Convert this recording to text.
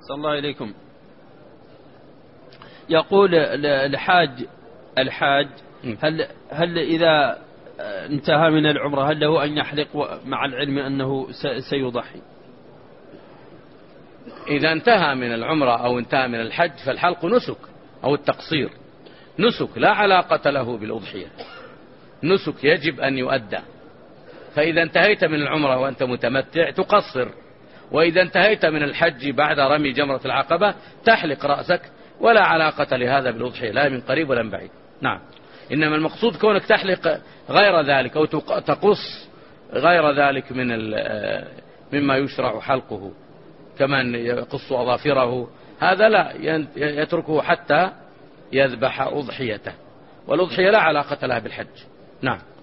صلى الله إليكم. يقول الحاج هل إذا انتهى من العمرة هل له أن يحلق مع العلم أنه سيضحي؟ إذا انتهى من العمرة أو انتهى من الحج فالحلق نسك، أو التقصير نسك لا علاقة له بالأضحية، نسك يجب أن يؤدى. فإذا انتهيت من العمرة وأنت متمتع تقصر، وإذا انتهيت من الحج بعد رمي جمرة العقبة تحلق رأسك، ولا علاقة لهذا بالأضحية لا من قريب ولا من بعيد. نعم، إنما المقصود كونك تحلق غير ذلك أو تقص غير ذلك مما يشرع حلقه، كمان يقص أظافره، هذا لا، يتركه حتى يذبح أضحيته، والأضحية لا علاقة لها بالحج. نعم.